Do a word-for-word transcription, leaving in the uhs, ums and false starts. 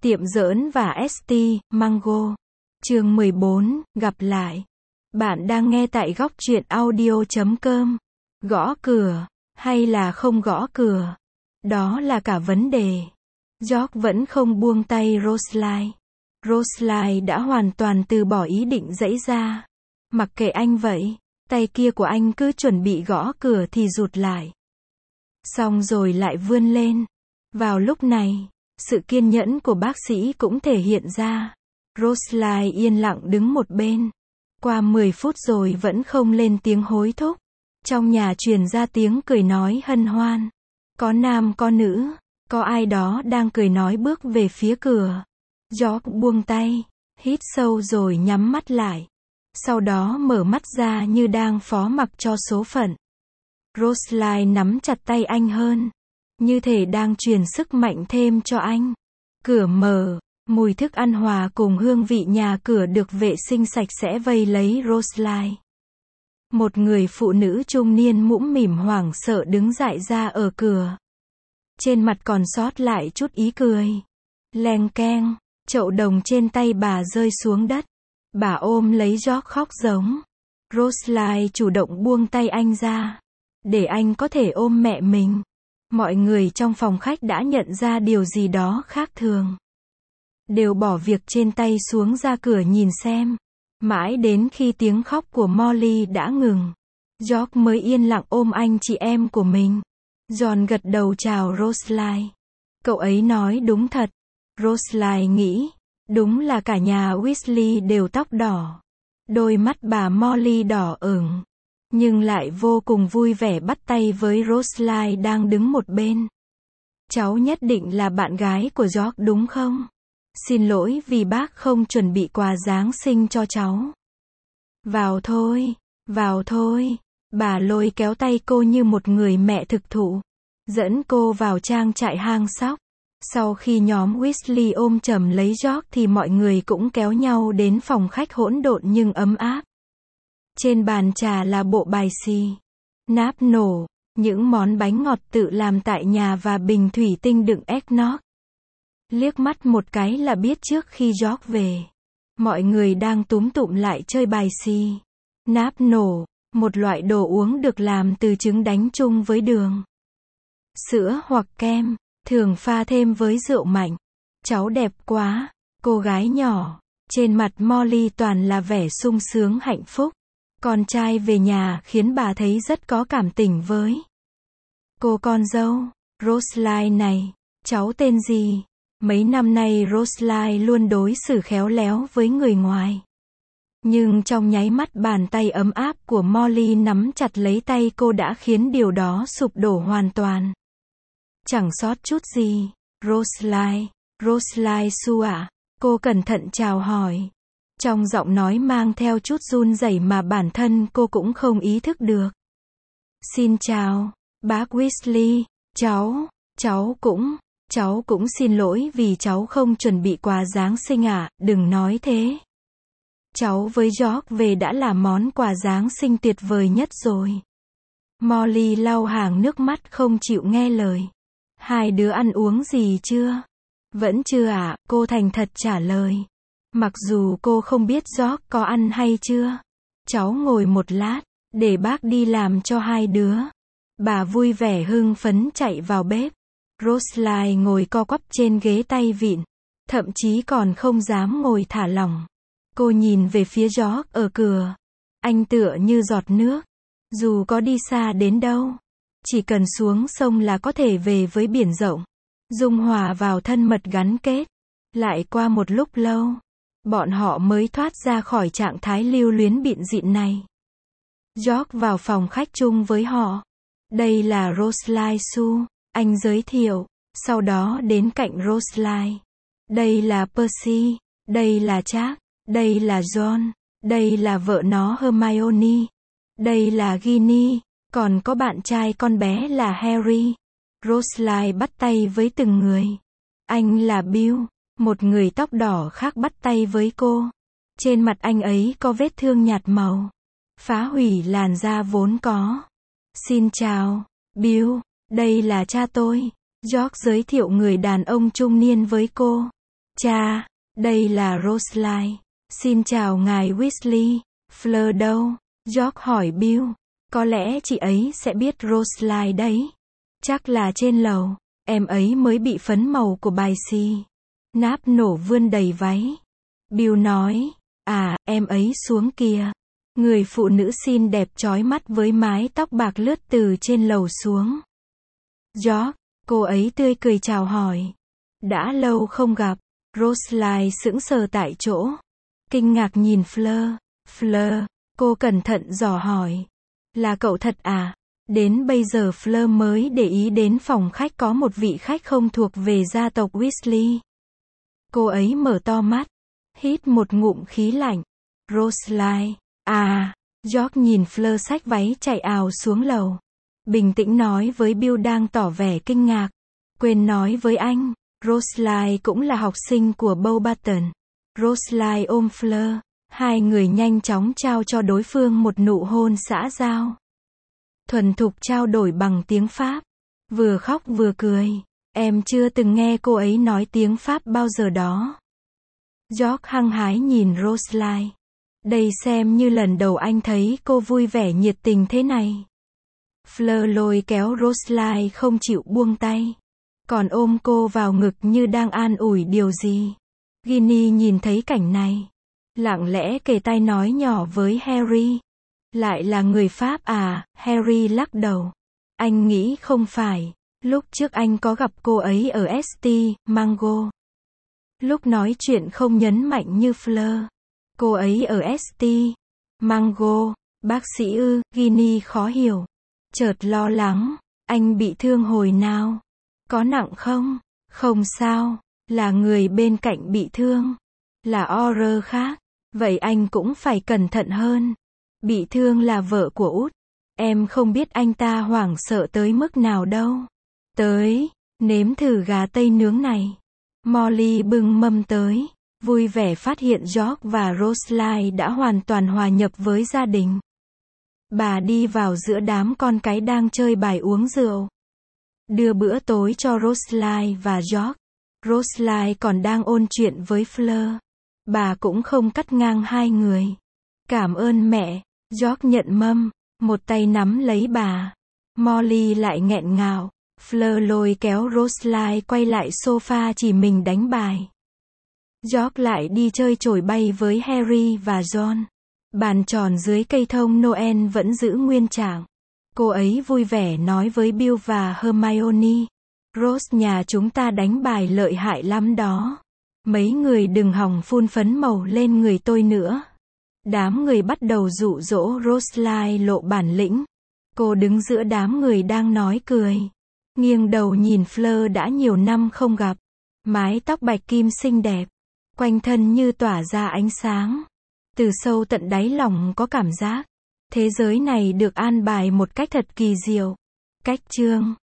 Tiệm giỡn và ét tê, Mango. Chương mười bốn, gặp lại. Bạn đang nghe tại góc truyện audio chấm com. Gõ cửa, hay là không gõ cửa? Đó là cả vấn đề. George vẫn không buông tay Rosalie. Rosalie đã hoàn toàn từ bỏ ý định giãy ra. Mặc kệ anh vậy, tay kia của anh cứ chuẩn bị gõ cửa thì rụt lại. Xong rồi lại vươn lên. Vào lúc này, sự kiên nhẫn của bác sĩ cũng thể hiện ra. Rosalie yên lặng đứng một bên. Qua mười phút rồi vẫn không lên tiếng hối thúc. Trong nhà truyền ra tiếng cười nói hân hoan. Có nam có nữ, có ai đó đang cười nói bước về phía cửa. George buông tay, hít sâu rồi nhắm mắt lại. Sau đó mở mắt ra như đang phó mặc cho số phận. Rosalie nắm chặt tay anh hơn, như thể đang truyền sức mạnh thêm cho anh. Cửa mở, mùi thức ăn hòa cùng hương vị nhà cửa được vệ sinh sạch sẽ vây lấy Rosalie. Một người phụ nữ trung niên mũm mỉm hoảng sợ đứng dại ra ở cửa. Trên mặt còn sót lại chút ý cười. Leng keng, chậu đồng trên tay bà rơi xuống đất. Bà ôm lấy George khóc giống. Rosalie chủ động buông tay anh ra, để anh có thể ôm mẹ mình. Mọi người trong phòng khách đã nhận ra điều gì đó khác thường. Đều bỏ việc trên tay xuống ra cửa nhìn xem. Mãi đến khi tiếng khóc của Molly đã ngừng, George mới yên lặng ôm anh chị em của mình. John gật đầu chào Rosalie. Cậu ấy nói đúng thật. Rosalie nghĩ, đúng là cả nhà Weasley đều tóc đỏ. Đôi mắt bà Molly đỏ ửng, nhưng lại vô cùng vui vẻ bắt tay với Rosalie đang đứng một bên. Cháu nhất định là bạn gái của George đúng không? Xin lỗi vì bác không chuẩn bị quà Giáng sinh cho cháu. Vào thôi, vào thôi. Bà lôi kéo tay cô như một người mẹ thực thụ, dẫn cô vào trang trại hang sóc. Sau khi nhóm Weasley ôm chầm lấy George thì mọi người cũng kéo nhau đến phòng khách hỗn độn nhưng ấm áp. Trên bàn trà là bộ bài xì, náp nổ, những món bánh ngọt tự làm tại nhà và bình thủy tinh đựng eggnog. Liếc mắt một cái là biết trước khi George về, mọi người đang túm tụm lại chơi bài xì, náp nổ, một loại đồ uống được làm từ trứng đánh chung với đường, sữa hoặc kem, thường pha thêm với rượu mạnh. Cháu đẹp quá, cô gái nhỏ. Trên mặt Molly toàn là vẻ sung sướng hạnh phúc. Con trai về nhà khiến bà thấy rất có cảm tình với cô con dâu. Rosalie này, cháu tên gì? Mấy năm nay Rosalie luôn đối xử khéo léo với người ngoài. Nhưng trong nháy mắt bàn tay ấm áp của Molly nắm chặt lấy tay cô đã khiến điều đó sụp đổ hoàn toàn. Chẳng sót chút gì. Rosalie, Rosalie Su ạ. Cô cẩn thận chào hỏi. Trong giọng nói mang theo chút run rẩy mà bản thân cô cũng không ý thức được. Xin chào, bác Weasley. Cháu, cháu cũng, cháu cũng xin lỗi vì cháu không chuẩn bị quà Giáng sinh ạ, đừng nói thế. Cháu với George về đã là món quà Giáng sinh tuyệt vời nhất rồi. Molly lau hàng nước mắt không chịu nghe lời. Hai đứa ăn uống gì chưa? Vẫn chưa ạ, à, cô thành thật trả lời. Mặc dù cô không biết George có ăn hay chưa. Cháu ngồi một lát, để bác đi làm cho hai đứa. Bà vui vẻ hưng phấn chạy vào bếp. Rosalie ngồi co quắp trên ghế tay vịn, thậm chí còn không dám ngồi thả lỏng. Cô nhìn về phía George ở cửa. Anh tựa như giọt nước. Dù có đi xa đến đâu, chỉ cần xuống sông là có thể về với biển rộng. Dung hòa vào thân mật gắn kết. Lại qua một lúc lâu, bọn họ mới thoát ra khỏi trạng thái lưu luyến bịn dịn này. George vào phòng khách chung với họ. Đây là Rosalie Su, anh giới thiệu. Sau đó đến cạnh Rosalie. Đây là Percy, đây là Charles, đây là John, đây là vợ nó Hermione, đây là Ginny, còn có bạn trai con bé là Harry. Rosalie bắt tay với từng người. Anh là Bill, một người tóc đỏ khác bắt tay với cô. Trên mặt anh ấy có vết thương nhạt màu, phá hủy làn da vốn có. Xin chào, Bill, đây là cha tôi. George giới thiệu người đàn ông trung niên với cô. Cha, đây là Roseline. Xin chào ngài Weasley. Fleur đâu? George hỏi Bill. Có lẽ chị ấy sẽ biết Roseline đấy. Chắc là trên lầu. Em ấy mới bị phấn màu của bài xì. Náp nổ vươn đầy váy. Bill nói. À, em ấy xuống kìa. Người phụ nữ xinh đẹp chói mắt với mái tóc bạc lướt từ trên lầu xuống. George, cô ấy tươi cười chào hỏi. Đã lâu không gặp. Roseline sững sờ tại chỗ. Kinh ngạc nhìn Fleur. Fleur, cô cẩn thận dò hỏi. Là cậu thật à? Đến bây giờ Fleur mới để ý đến phòng khách có một vị khách không thuộc về gia tộc Weasley. Cô ấy mở to mắt. Hít một ngụm khí lạnh. Roseline. À, George nhìn Fleur xách váy chạy ào xuống lầu. Bình tĩnh nói với Bill đang tỏ vẻ kinh ngạc. Quên nói với anh, Roseline cũng là học sinh của Beauxbaton. Roseline ôm Fleur. Hai người nhanh chóng trao cho đối phương một nụ hôn xã giao. Thuần thục trao đổi bằng tiếng Pháp. Vừa khóc vừa cười. Em chưa từng nghe cô ấy nói tiếng Pháp bao giờ đó. George hăng hái nhìn Roseline. Đây xem như lần đầu anh thấy cô vui vẻ nhiệt tình thế này. Fleur lôi kéo Roseline không chịu buông tay. Còn ôm cô vào ngực như đang an ủi điều gì. Ginny nhìn thấy cảnh này. Lặng lẽ kề tai nói nhỏ với Harry. Lại là người Pháp à? Harry lắc đầu. Anh nghĩ không phải. Lúc trước anh có gặp cô ấy ở ét tê, Mango. Lúc nói chuyện không nhấn mạnh như Fleur. Cô ấy ở ét tê, Mango. Bác sĩ ư? Ginny khó hiểu. Chợt lo lắng. Anh bị thương hồi nào? Có nặng không? Không sao. Là người bên cạnh bị thương. Là Auror khác. Vậy anh cũng phải cẩn thận hơn. Bị thương là vợ của Út. Em không biết anh ta hoảng sợ tới mức nào đâu. Tới, nếm thử gà tây nướng này. Molly bưng mâm tới. Vui vẻ phát hiện George và Roseline đã hoàn toàn hòa nhập với gia đình. Bà đi vào giữa đám con cái đang chơi bài uống rượu. Đưa bữa tối cho Roseline và George. Roseline còn đang ôn chuyện với Fleur. Bà cũng không cắt ngang hai người. Cảm ơn mẹ. George nhận mâm, một tay nắm lấy bà. Molly lại nghẹn ngào. Fleur lôi kéo Roseline quay lại sofa chỉ mình đánh bài. George lại đi chơi chổi bay với Harry và Ron. Bàn tròn dưới cây thông Noel vẫn giữ nguyên trạng. Cô ấy vui vẻ nói với Bill và Hermione. Rose nhà chúng ta đánh bài lợi hại lắm đó. Mấy người đừng hòng phun phấn màu lên người tôi nữa. Đám người bắt đầu dụ dỗ Roseline lộ bản lĩnh. Cô đứng giữa đám người đang nói cười. Nghiêng đầu nhìn Fleur đã nhiều năm không gặp. Mái tóc bạch kim xinh đẹp. Quanh thân như tỏa ra ánh sáng. Từ sâu tận đáy lòng có cảm giác. Thế giới này được an bài một cách thật kỳ diệu. Cách chương